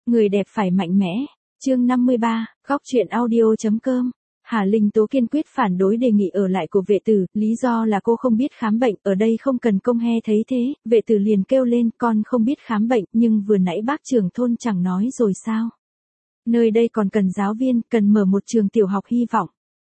Người đẹp phải mạnh mẽ. Chương 53, góc truyện audio.com. Hà Linh Tố kiên quyết phản đối đề nghị ở lại của vệ tử, lý do là cô không biết khám bệnh, ở đây không cần công he thấy thế, vệ tử liền kêu lên con không biết khám bệnh, nhưng vừa nãy bác trưởng thôn chẳng nói rồi sao. Nơi đây còn cần giáo viên, cần mở một trường tiểu học hy vọng.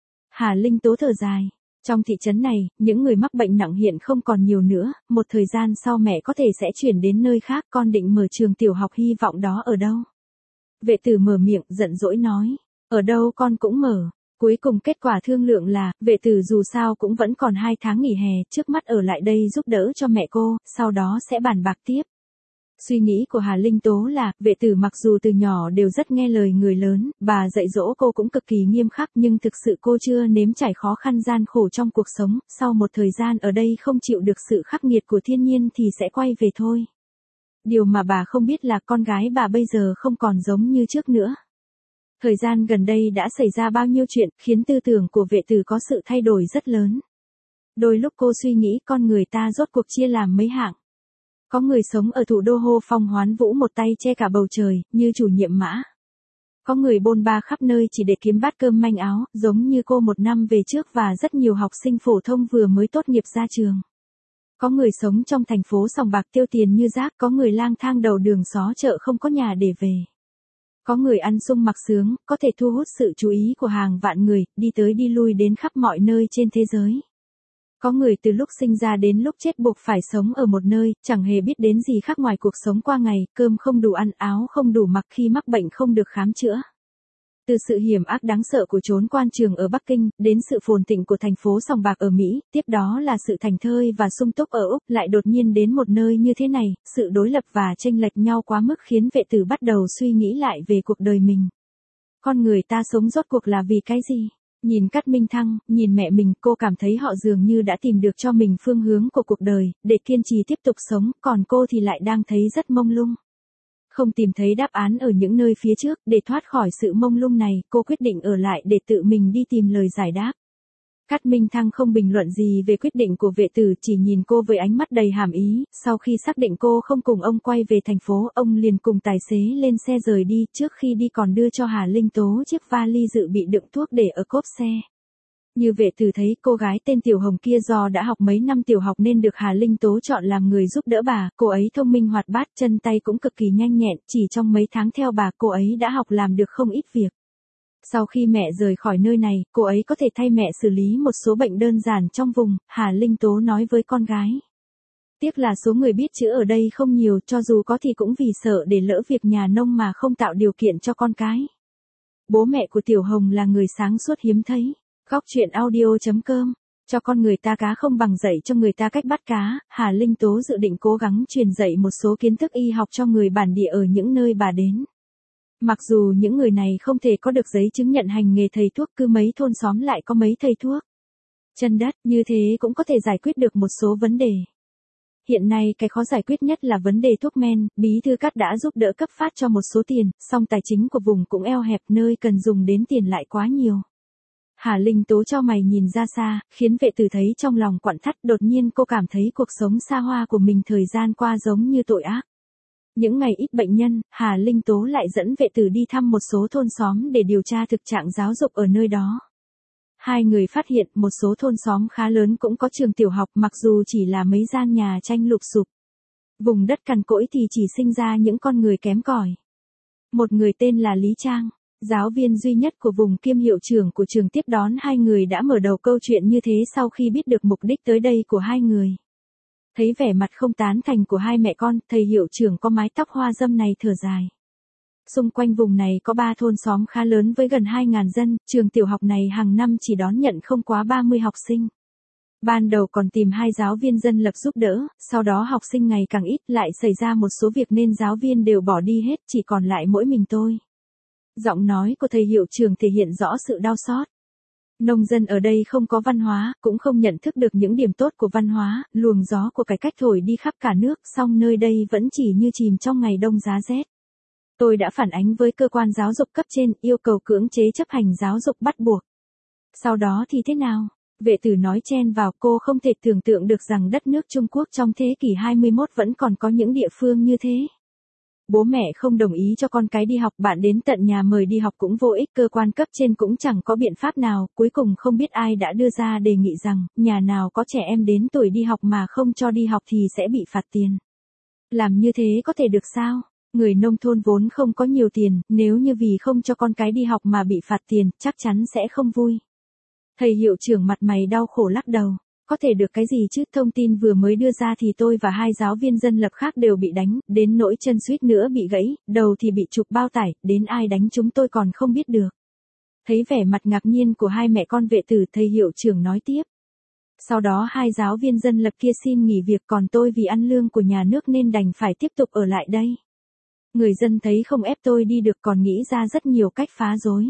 Hà Linh Tố thở dài. Trong thị trấn này, những người mắc bệnh nặng hiện không còn nhiều nữa, một thời gian sau mẹ có thể sẽ chuyển đến nơi khác, con định mở trường tiểu học hy vọng đó ở đâu? Vệ tử mở miệng, giận dỗi nói, ở đâu con cũng mở. Cuối cùng kết quả thương lượng là, vệ tử dù sao cũng vẫn còn 2 tháng nghỉ hè, trước mắt ở lại đây giúp đỡ cho mẹ cô, sau đó sẽ bàn bạc tiếp. Suy nghĩ của Hà Linh Tố là, vệ tử mặc dù từ nhỏ đều rất nghe lời người lớn, bà dạy dỗ cô cũng cực kỳ nghiêm khắc nhưng thực sự cô chưa nếm trải khó khăn gian khổ trong cuộc sống, sau một thời gian ở đây không chịu được sự khắc nghiệt của thiên nhiên thì sẽ quay về thôi. Điều mà bà không biết là con gái bà bây giờ không còn giống như trước nữa. Thời gian gần đây đã xảy ra bao nhiêu chuyện khiến tư tưởng của vệ tử có sự thay đổi rất lớn. Đôi lúc cô suy nghĩ con người ta rốt cuộc chia làm mấy hạng. Có người sống ở thủ đô hô phong hoán vũ một tay che cả bầu trời, như chủ nhiệm Mã. Có người bôn ba khắp nơi chỉ để kiếm bát cơm manh áo, giống như cô một năm về trước và rất nhiều học sinh phổ thông vừa mới tốt nghiệp ra trường. Có người sống trong thành phố sòng bạc tiêu tiền như rác, có người lang thang đầu đường xó chợ không có nhà để về. Có người ăn sung mặc sướng, có thể thu hút sự chú ý của hàng vạn người, đi tới đi lui đến khắp mọi nơi trên thế giới. Có người từ lúc sinh ra đến lúc chết buộc phải sống ở một nơi, chẳng hề biết đến gì khác ngoài cuộc sống qua ngày, cơm không đủ ăn, áo không đủ mặc, khi mắc bệnh không được khám chữa. Từ sự hiểm ác đáng sợ của chốn quan trường ở Bắc Kinh, đến sự phồn thịnh của thành phố sòng bạc ở Mỹ, tiếp đó là sự thảnh thơi và sung túc ở Úc, lại đột nhiên đến một nơi như thế này, sự đối lập và chênh lệch nhau quá mức khiến vệ tử bắt đầu suy nghĩ lại về cuộc đời mình. Con người ta sống rốt cuộc là vì cái gì? Nhìn Cát Minh Thăng, nhìn mẹ mình, cô cảm thấy họ dường như đã tìm được cho mình phương hướng của cuộc đời, để kiên trì tiếp tục sống, còn cô thì lại đang thấy rất mông lung. Không tìm thấy đáp án ở những nơi phía trước, để thoát khỏi sự mông lung này, cô quyết định ở lại để tự mình đi tìm lời giải đáp. Cát Minh Thăng không bình luận gì về quyết định của vệ tử, chỉ nhìn cô với ánh mắt đầy hàm ý, sau khi xác định cô không cùng ông quay về thành phố, ông liền cùng tài xế lên xe rời đi, trước khi đi còn đưa cho Hà Linh Tố chiếc vali dự bị đựng thuốc để ở cốp xe. Như vệ tử thấy cô gái tên Tiểu Hồng kia do đã học mấy năm tiểu học nên được Hà Linh Tố chọn làm người giúp đỡ bà, cô ấy thông minh hoạt bát, chân tay cũng cực kỳ nhanh nhẹn, chỉ trong mấy tháng theo bà cô ấy đã học làm được không ít việc. Sau khi mẹ rời khỏi nơi này, cô ấy có thể thay mẹ xử lý một số bệnh đơn giản trong vùng, Hà Linh Tố nói với con gái. Tiếc là số người biết chữ ở đây không nhiều, cho dù có thì cũng vì sợ để lỡ việc nhà nông mà không tạo điều kiện cho con cái. Bố mẹ của Tiểu Hồng là người sáng suốt hiếm thấy. Góc truyện audio.com. Cho con người ta cá không bằng dạy cho người ta cách bắt cá, Hà Linh Tố dự định cố gắng truyền dạy một số kiến thức y học cho người bản địa ở những nơi bà đến. Mặc dù những người này không thể có được giấy chứng nhận hành nghề thầy thuốc, cứ mấy thôn xóm lại có mấy thầy thuốc chân đất, như thế cũng có thể giải quyết được một số vấn đề. Hiện nay cái khó giải quyết nhất là vấn đề thuốc men, Bí thư Cát đã giúp đỡ cấp phát cho một số tiền, song tài chính của vùng cũng eo hẹp, nơi cần dùng đến tiền lại quá nhiều. Hà Linh Tố chau mày nhìn ra xa, khiến vệ tử thấy trong lòng quặn thắt, đột nhiên cô cảm thấy cuộc sống xa hoa của mình thời gian qua giống như tội ác. Những ngày ít bệnh nhân, Hà Linh Tố lại dẫn vệ tử đi thăm một số thôn xóm để điều tra thực trạng giáo dục ở nơi đó. Hai người phát hiện một số thôn xóm khá lớn cũng có trường tiểu học, mặc dù chỉ là mấy gian nhà tranh lụp xụp. Vùng đất cằn cỗi thì chỉ sinh ra những con người kém cỏi. Một người tên là Lý Trang, giáo viên duy nhất của vùng kiêm hiệu trưởng của trường, tiếp đón hai người đã mở đầu câu chuyện như thế sau khi biết được mục đích tới đây của hai người. Thấy vẻ mặt không tán thành của hai mẹ con, thầy hiệu trưởng có mái tóc hoa dâm này thở dài. Xung quanh vùng này có 3 thôn xóm khá lớn với gần 2.000 dân, trường tiểu học này hàng năm chỉ đón nhận không quá 30 học sinh. Ban đầu còn tìm 2 giáo viên dân lập giúp đỡ, sau đó học sinh ngày càng ít, lại xảy ra một số việc nên giáo viên đều bỏ đi hết, chỉ còn lại mỗi mình tôi. Giọng nói của thầy hiệu trưởng thể hiện rõ sự đau xót. Nông dân ở đây không có văn hóa, cũng không nhận thức được những điểm tốt của văn hóa, luồng gió của cải cách thổi đi khắp cả nước, song nơi đây vẫn chỉ như chìm trong ngày đông giá rét. Tôi đã phản ánh với cơ quan giáo dục cấp trên, yêu cầu cưỡng chế chấp hành giáo dục bắt buộc. Sau đó thì thế nào? Vệ tử nói chen vào, cô không thể tưởng tượng được rằng đất nước Trung Quốc trong thế kỷ 21 vẫn còn có những địa phương như thế. bố mẹ không đồng ý cho con cái đi học, bạn đến tận nhà mời đi học cũng vô ích, cơ quan cấp trên cũng chẳng có biện pháp nào, cuối cùng không biết ai đã đưa ra đề nghị rằng, nhà nào có trẻ em đến tuổi đi học mà không cho đi học thì sẽ bị phạt tiền. Làm như thế có thể được sao? Người nông thôn vốn không có nhiều tiền, nếu như vì không cho con cái đi học mà bị phạt tiền, chắc chắn sẽ không vui. Thầy hiệu trưởng mặt mày đau khổ lắc đầu. Có thể được cái gì chứ, thông tin vừa mới đưa ra thì tôi và 2 giáo viên dân lập khác đều bị đánh, đến nỗi chân suýt nữa bị gãy, đầu thì bị chụp bao tải, đến ai đánh chúng tôi còn không biết được. Thấy vẻ mặt ngạc nhiên của 2 mẹ con vệ tử, thầy hiệu trưởng nói tiếp. Sau đó 2 giáo viên dân lập kia xin nghỉ việc, còn tôi vì ăn lương của nhà nước nên đành phải tiếp tục ở lại đây. Người dân thấy không ép tôi đi được còn nghĩ ra rất nhiều cách phá rối.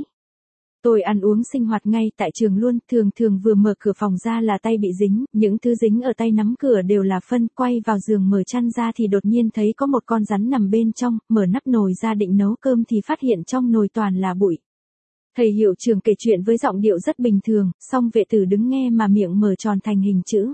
Tôi ăn uống sinh hoạt ngay tại trường luôn, thường vừa mở cửa phòng ra là tay bị dính, những thứ dính ở tay nắm cửa đều là phân, quay vào giường mở chăn ra thì đột nhiên thấy có một con rắn nằm bên trong, mở nắp nồi ra định nấu cơm thì phát hiện trong nồi toàn là bụi. Thầy hiệu trưởng kể chuyện với giọng điệu rất bình thường, song vệ tử đứng nghe mà miệng mở tròn thành hình chữ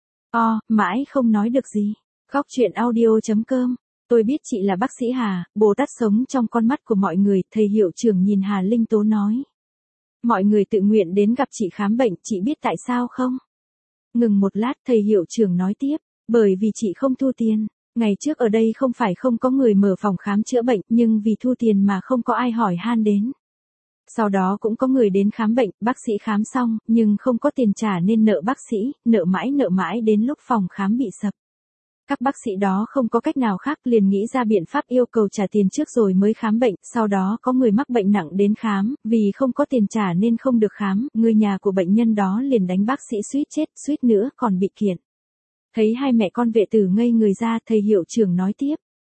O, mãi không nói được gì. Góc chuyện audio.com. Tôi biết chị là bác sĩ Hà, Bồ Tát sống trong con mắt của mọi người, thầy hiệu trưởng nhìn Hà Linh Tố nói. Mọi người tự nguyện đến gặp chị khám bệnh, chị biết tại sao không? Ngừng một lát, thầy hiệu trưởng nói tiếp, bởi vì chị không thu tiền. Ngày trước ở đây không phải không có người mở phòng khám chữa bệnh, nhưng vì thu tiền mà không có ai hỏi han đến. Sau đó cũng có người đến khám bệnh, bác sĩ khám xong, nhưng không có tiền trả nên nợ bác sĩ, nợ mãi đến lúc phòng khám bị sập. Các bác sĩ đó không có cách nào khác liền nghĩ ra biện pháp yêu cầu trả tiền trước rồi mới khám bệnh, sau đó có người mắc bệnh nặng đến khám, vì không có tiền trả nên không được khám, người nhà của bệnh nhân đó liền đánh bác sĩ suýt chết, suýt nữa còn bị kiện. Thấy 2 mẹ con vệ tử ngây người ra, thầy hiệu trưởng nói tiếp.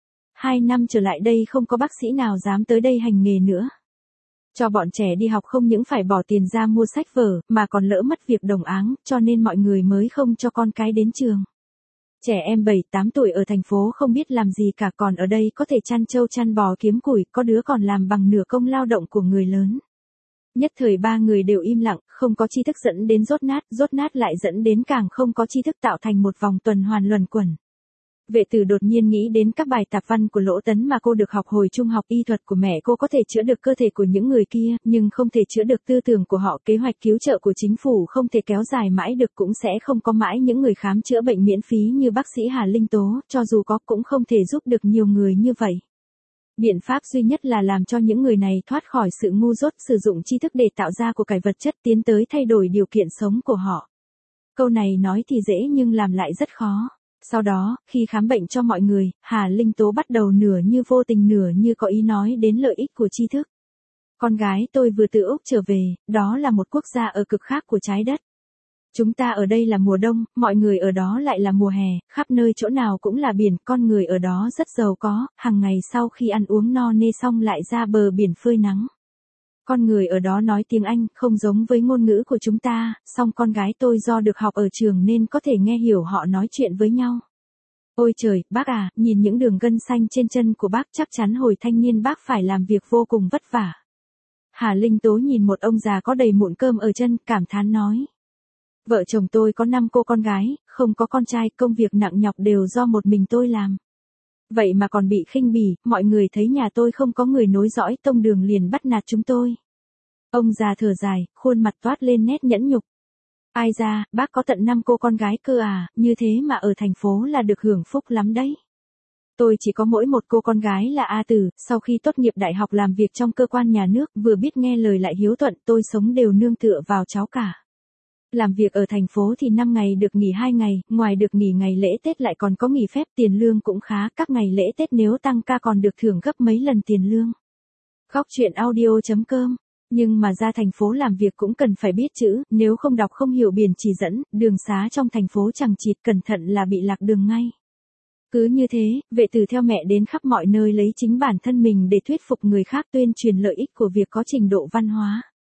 2 năm trở lại đây không có bác sĩ nào dám tới đây hành nghề nữa. Cho bọn trẻ đi học không những phải bỏ tiền ra mua sách vở, mà còn lỡ mất việc đồng áng, cho nên mọi người mới không cho con cái đến trường. Trẻ em 7-8 tuổi ở thành phố không biết làm gì cả, còn ở đây có thể chăn trâu chăn bò kiếm củi, có đứa còn làm bằng nửa công lao động của người lớn. Nhất thời 3 người đều im lặng, không có tri thức dẫn đến dốt nát lại dẫn đến càng không có tri thức, tạo thành một vòng tuần hoàn luẩn quẩn. Vệ tử đột nhiên nghĩ đến các bài tạp văn của Lỗ Tấn mà cô được học hồi trung học, y thuật của mẹ cô có thể chữa được cơ thể của những người kia, nhưng không thể chữa được tư tưởng của họ, kế hoạch cứu trợ của chính phủ không thể kéo dài mãi được, cũng sẽ không có mãi những người khám chữa bệnh miễn phí như bác sĩ Hà Linh Tố, cho dù có cũng không thể giúp được nhiều người như vậy. Biện pháp duy nhất là làm cho những người này thoát khỏi sự ngu dốt, sử dụng tri thức để tạo ra của cải vật chất, tiến tới thay đổi điều kiện sống của họ. Câu này nói thì dễ nhưng làm lại rất khó. Sau đó, khi khám bệnh cho mọi người, Hà Linh Tố bắt đầu nửa như vô tình nửa như có ý nói đến lợi ích của tri thức. Con gái tôi vừa từ Úc trở về, đó là một quốc gia ở cực khác của trái đất. Chúng ta ở đây là mùa đông, mọi người ở đó lại là mùa hè, khắp nơi chỗ nào cũng là biển, con người ở đó rất giàu có, hàng ngày sau khi ăn uống no nê xong lại ra bờ biển phơi nắng. Con người ở đó nói tiếng Anh, không giống với ngôn ngữ của chúng ta, song con gái tôi do được học ở trường nên có thể nghe hiểu họ nói chuyện với nhau. Ôi trời, bác à, nhìn những đường gân xanh trên chân của bác, chắc chắn hồi thanh niên bác phải làm việc vô cùng vất vả. Hà Linh Tố nhìn một ông già có đầy mụn cơm ở chân, cảm thán nói. Vợ chồng tôi có 5 cô con gái, không có con trai, công việc nặng nhọc đều do một mình tôi làm. Vậy mà còn bị khinh bỉ, mọi người thấy nhà tôi không có người nối dõi tông đường liền bắt nạt chúng tôi. Ông già thở dài, khuôn mặt toát lên nét nhẫn nhục. Ai ra, bác có tận 5 cô con gái cơ à, như thế mà ở thành phố là được hưởng phúc lắm đấy. Tôi chỉ có mỗi một cô con gái là A Tử, sau khi tốt nghiệp đại học làm việc trong cơ quan nhà nước, vừa biết nghe lời lại hiếu thuận, tôi sống đều nương tựa vào cháu cả. Làm việc ở thành phố thì 5 ngày được nghỉ 2 ngày, ngoài được nghỉ ngày lễ Tết lại còn có nghỉ phép, tiền lương cũng khá, các ngày lễ Tết nếu tăng ca còn được thưởng gấp mấy lần tiền lương. Góc chuyện audio.com. Nhưng mà ra thành phố làm việc cũng cần phải biết chữ, nếu không đọc không hiểu biển chỉ dẫn, đường xá trong thành phố chẳng chịt, cẩn thận là bị lạc đường ngay. Cứ như thế, vệ tử theo mẹ đến khắp mọi nơi lấy chính bản thân mình để thuyết phục người khác, tuyên truyền lợi ích của việc có trình độ văn hóa.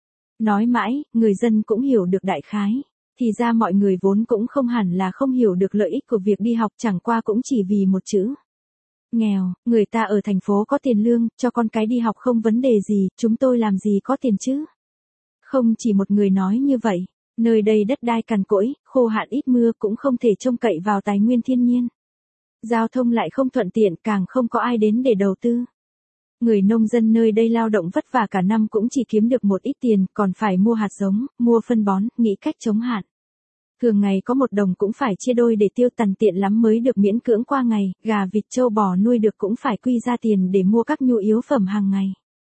Nói mãi, người dân cũng hiểu được đại khái. Thì ra mọi người vốn cũng không hẳn là không hiểu được lợi ích của việc đi học, chẳng qua cũng chỉ vì một chữ. Nghèo, người ta ở thành phố có tiền lương, cho con cái đi học không vấn đề gì, chúng tôi làm gì có tiền chứ. Không chỉ một người nói như vậy, nơi đây đất đai cằn cỗi, khô hạn ít mưa cũng không thể trông cậy vào tài nguyên thiên nhiên. Giao thông lại không thuận tiện, càng không có ai đến để đầu tư. Người nông dân nơi đây lao động vất vả cả năm cũng chỉ kiếm được một ít tiền, còn phải mua hạt giống, mua phân bón, nghĩ cách chống hạn. Thường ngày có một đồng cũng phải chia đôi để tiêu, tằn tiện lắm mới được miễn cưỡng qua ngày, gà vịt trâu bò nuôi được cũng phải quy ra tiền để mua các nhu yếu phẩm hàng ngày.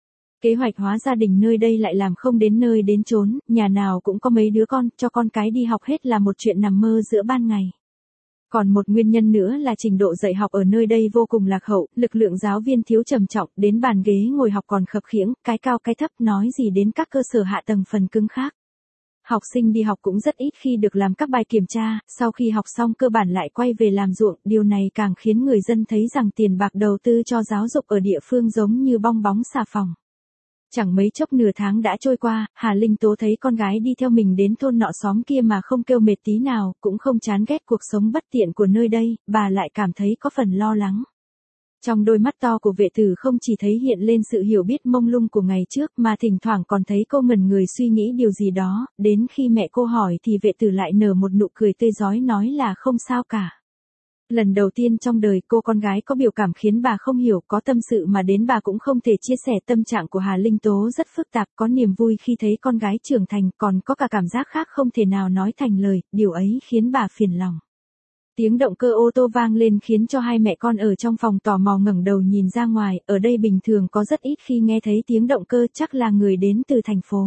Kế hoạch hóa gia đình nơi đây lại làm không đến nơi đến chốn, nhà nào cũng có mấy đứa con, cho con cái đi học hết là một chuyện nằm mơ giữa ban ngày. Còn một nguyên nhân nữa là trình độ dạy học ở nơi đây vô cùng lạc hậu, lực lượng giáo viên thiếu trầm trọng, đến bàn ghế ngồi học còn khập khiễng, cái cao cái thấp, nói gì đến các cơ sở hạ tầng phần cứng khác. Học sinh đi học cũng rất ít khi được làm các bài kiểm tra, sau khi học xong cơ bản lại quay về làm ruộng, điều này càng khiến người dân thấy rằng tiền bạc đầu tư cho giáo dục ở địa phương giống như bong bóng xà phòng. Chẳng mấy chốc nửa tháng đã trôi qua, Hà Linh Tố thấy con gái đi theo mình đến thôn nọ xóm kia mà không kêu mệt tí nào, cũng không chán ghét cuộc sống bất tiện của nơi đây, bà lại cảm thấy có phần lo lắng. Trong đôi mắt to của vệ tử không chỉ thấy hiện lên sự hiểu biết mông lung của ngày trước mà thỉnh thoảng còn thấy cô ngẩn người suy nghĩ điều gì đó, đến khi mẹ cô hỏi thì vệ tử lại nở một nụ cười tươi rói nói là không sao cả. Lần đầu tiên trong đời cô con gái có biểu cảm khiến bà không hiểu, có tâm sự mà đến bà cũng không thể chia sẻ. Tâm trạng của Hà Linh Tố rất phức tạp, có niềm vui khi thấy con gái trưởng thành, còn có cả cảm giác khác không thể nào nói thành lời, điều ấy khiến bà phiền lòng. Tiếng động cơ ô tô vang lên khiến cho hai mẹ con ở trong phòng tò mò ngẩng đầu nhìn ra ngoài, ở đây bình thường có rất ít khi nghe thấy tiếng động cơ, chắc là người đến từ thành phố.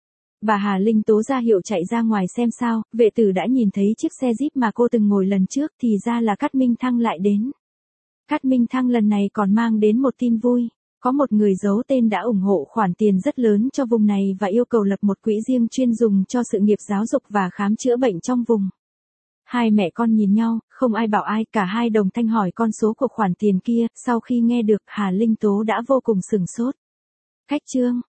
Bà Hà Linh Tố ra hiệu chạy ra ngoài xem sao, vệ tử đã nhìn thấy chiếc xe Jeep mà cô từng ngồi lần trước, thì ra là Cát Minh Thăng lại đến. Cát Minh Thăng lần này còn mang đến một tin vui, có một người giấu tên đã ủng hộ khoản tiền rất lớn cho vùng này và yêu cầu lập một quỹ riêng chuyên dùng cho sự nghiệp giáo dục và khám chữa bệnh trong vùng. Hai mẹ con nhìn nhau, không ai bảo ai, cả hai đồng thanh hỏi con số của khoản tiền kia, sau khi nghe được Hà Linh Tố đã vô cùng sửng sốt. Khách trương,